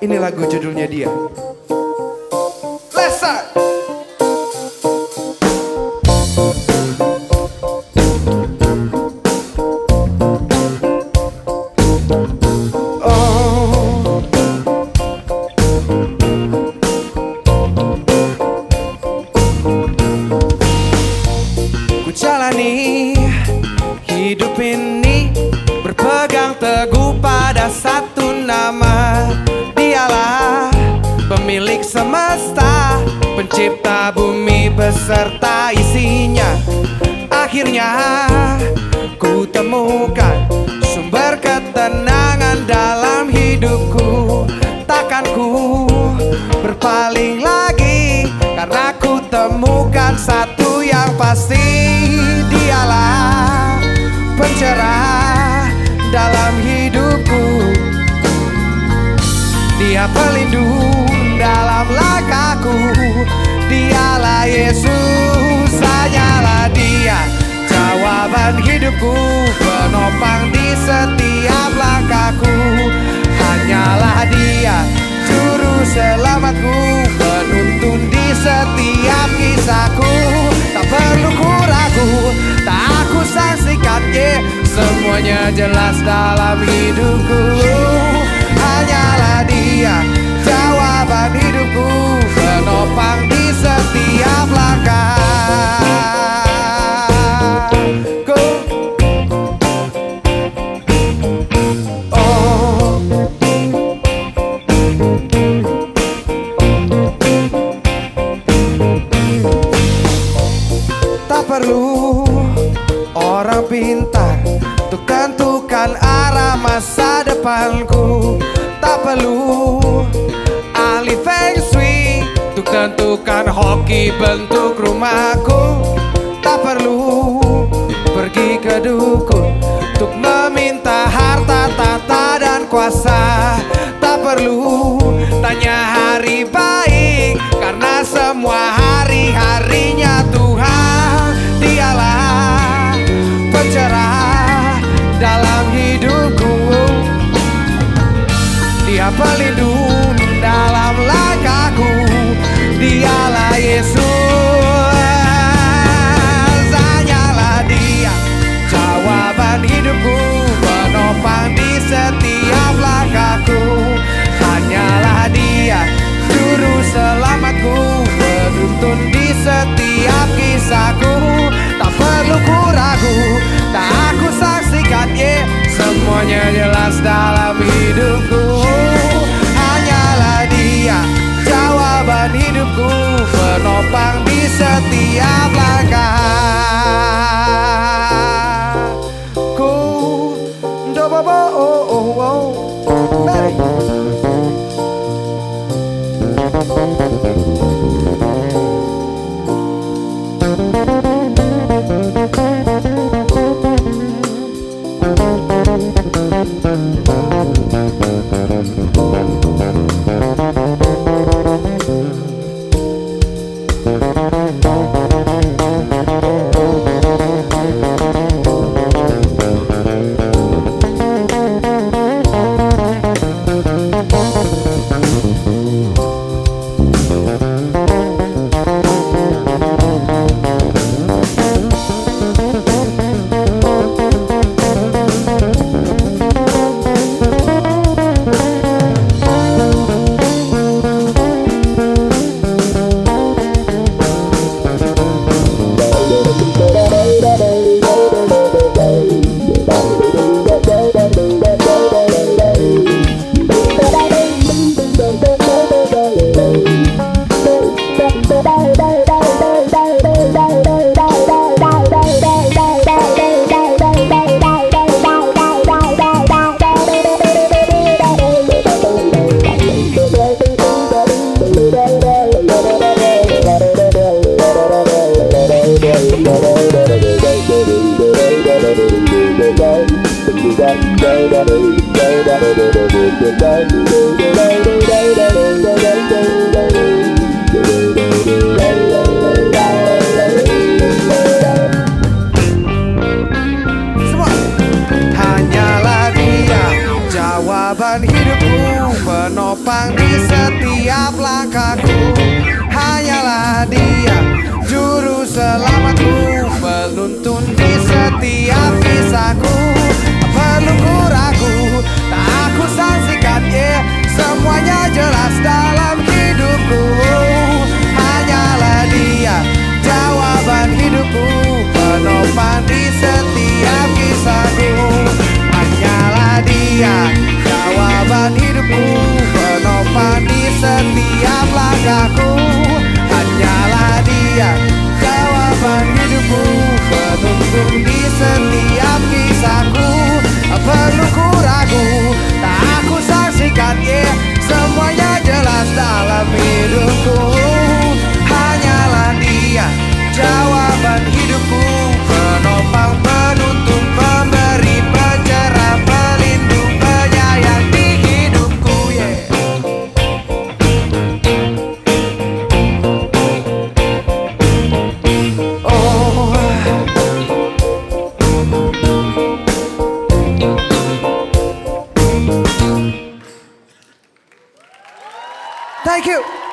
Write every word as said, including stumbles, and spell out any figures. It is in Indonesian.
Ini lagu judulnya Dia. Let's start. Oh, ku jalani hidup ini berpegang teguh pada satu nama. Dialah pemilik semesta, pencipta bumi beserta isinya. Akhirnya ku temukan sumber ketenangan dalam hidupku. Takkan ku berpaling lagi, karena ku temukan satu yang pasti. Dialah pencerah dalam hidupku. Dia pelindung dalam langkahku. Dialah Yesus, hanyalah Dia jawaban hidupku, penopang di setiap langkahku. Hanyalah Dia juru selamatku, penuntun di setiap kisahku. Tak perlu ku ragu, tak aku saksikan, yeah, semuanya jelas dalam hidupku. Hanyalah Dia jawaban hidupku, penopang di setiap langkahku. Oh, tak perlu orang pintar untuk tentukan arah masa depanku. Tak perlu ahli feng shui untuk tentukan hoki bentuk rumahku. Tak perlu pergi ke dukun untuk meminta harta, tahta dan kuasa. Tak perlu tanya hari baik, karena semua hari-harinya Tuhan. Dialah pencerah dalam hidupku. Dia pelindung dalam langkahku. Dialah Yesus, hanyalah Dia jawaban hidupku, penopang di setiap langkahku. Hanyalah Dia juru selamatku, penuntun di setiap kisahku. Tak perlu ku ragu, tak aku saksikan, yeah, semuanya jelas dalam hidupku. Hanyalah Dia jawaban hidupku, penopang di setiap langkahku. Do-bo-bo, oh, oh, oh. Mari. Semua. Hanyalah Dia jawaban hidupku. penopang di setiap langkahku. Hanyalah Dia juru selamatku, penuntun di setiap kisahku. Perlu ku ragu, tak aku saksikan, yeah, semuanya jelas dalam hidupku. Hanyalah Dia jawaban hidupku, penopang di setiap kisahku. Hanyalah Dia jawaban hidupku, penopang di setiap langkahku. Hanyalah Dia jawaban hidupku, penuntun di setiap kisahku. Perlu ku ragu, tak aku saksikan, yeah, semuanya jelas dalam hidupku. Hanyalah Dia jawaban hidupku, penopang, penuntun, pemberi, pencerah, pelindung, penyayang di hidupku, yeah. Oh, thank you.